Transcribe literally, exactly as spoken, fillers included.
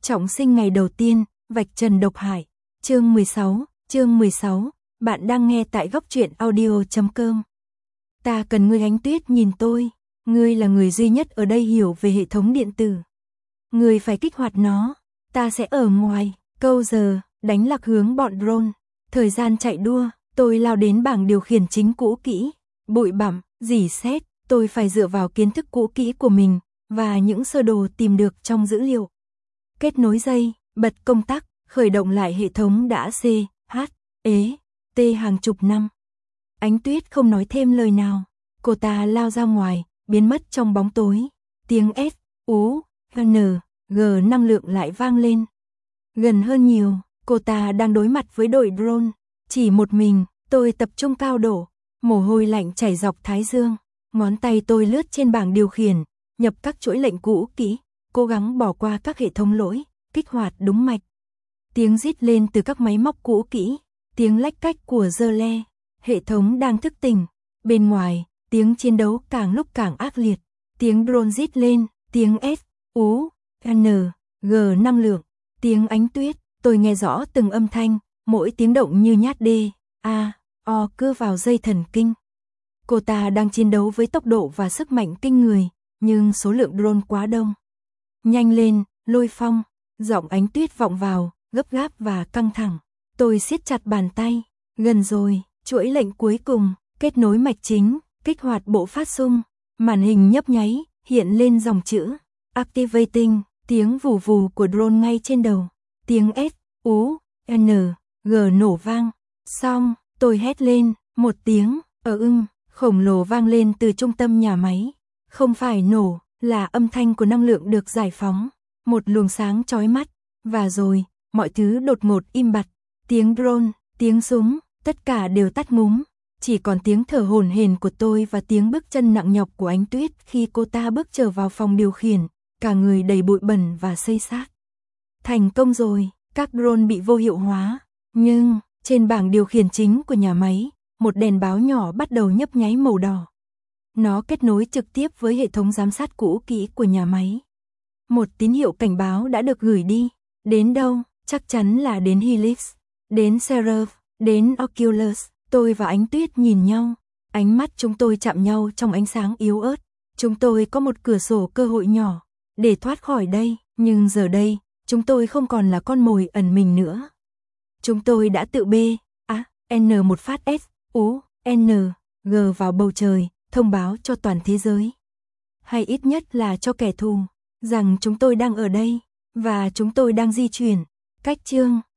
Trọng sinh ngày đầu tiên, vạch trần độc hại. Chương mười sáu, chương mười sáu, bạn đang nghe tại góc truyện audio chấm com. Ta cần ngươi. Ánh Tuyết nhìn tôi, ngươi là người duy nhất ở đây hiểu về hệ thống điện tử. Ngươi phải kích hoạt nó, ta sẽ ở ngoài. Câu giờ, đánh lạc hướng bọn drone. Thời gian chạy đua, tôi lao đến bảng điều khiển chính cũ kỹ. Bụi bặm, rỉ sét, tôi phải dựa vào kiến thức cũ kỹ của mình và những sơ đồ tìm được trong dữ liệu. Kết nối dây, bật công tắc, khởi động lại hệ thống đã C, H, ế, T hàng chục năm. Ánh Tuyết không nói thêm lời nào, cô ta lao ra ngoài, biến mất trong bóng tối. Tiếng S, U, N, G năng lượng lại vang lên. Gần hơn nhiều, cô ta đang đối mặt với đội drone. Chỉ một mình, tôi tập trung cao độ, mồ hôi lạnh chảy dọc thái dương. Ngón tay tôi lướt trên bảng điều khiển, nhập các chuỗi lệnh cũ kỹ, cố gắng bỏ qua các hệ thống lỗi, kích hoạt đúng mạch. Tiếng rít lên từ các máy móc cũ kỹ, tiếng lách cách của dơ le, hệ thống đang thức tỉnh. Bên ngoài, tiếng chiến đấu càng lúc càng ác liệt, tiếng drone rít lên, tiếng S, U, N, G năng lượng, tiếng Ánh Tuyết, tôi nghe rõ từng âm thanh, mỗi tiếng động như nhát D, A, O cưa vào dây thần kinh. Cô ta đang chiến đấu với tốc độ và sức mạnh kinh người, nhưng số lượng drone quá đông. Nhanh lên, Lôi Phong, giọng Ánh Tuyết vọng vào, gấp gáp và căng thẳng. Tôi siết chặt bàn tay, gần rồi, chuỗi lệnh cuối cùng, kết nối mạch chính, kích hoạt bộ phát xung, màn hình nhấp nháy, hiện lên dòng chữ Activating, tiếng vù vù của drone ngay trên đầu, tiếng S, U, N, G nổ vang. Xong, tôi hét lên, một tiếng, ở ưng, khổng lồ vang lên từ trung tâm nhà máy. Không phải nổ, là âm thanh của năng lượng được giải phóng, một luồng sáng chói mắt, và rồi, mọi thứ đột ngột im bặt. Tiếng drone, tiếng súng, tất cả đều tắt ngúm, chỉ còn tiếng thở hổn hển của tôi và tiếng bước chân nặng nhọc của Ánh Tuyết khi cô ta bước trở vào phòng điều khiển, cả người đầy bụi bẩn và xây xát. Thành công rồi, các drone bị vô hiệu hóa, nhưng trên bảng điều khiển chính của nhà máy, một đèn báo nhỏ bắt đầu nhấp nháy màu đỏ. Nó kết nối trực tiếp với hệ thống giám sát cũ kỹ của nhà máy. Một tín hiệu cảnh báo đã được gửi đi. Đến đâu? Chắc chắn là đến Helix, đến Seraph, đến Oculus. Tôi và Ánh Tuyết nhìn nhau. Ánh mắt chúng tôi chạm nhau trong ánh sáng yếu ớt. Chúng tôi có một cửa sổ cơ hội nhỏ để thoát khỏi đây. Nhưng giờ đây, chúng tôi không còn là con mồi ẩn mình nữa. Chúng tôi đã tự B, A, N một phát S, U, N, G vào bầu trời, thông báo cho toàn thế giới. Hay ít nhất là cho kẻ thù, rằng chúng tôi đang ở đây, và chúng tôi đang di chuyển. Cách chương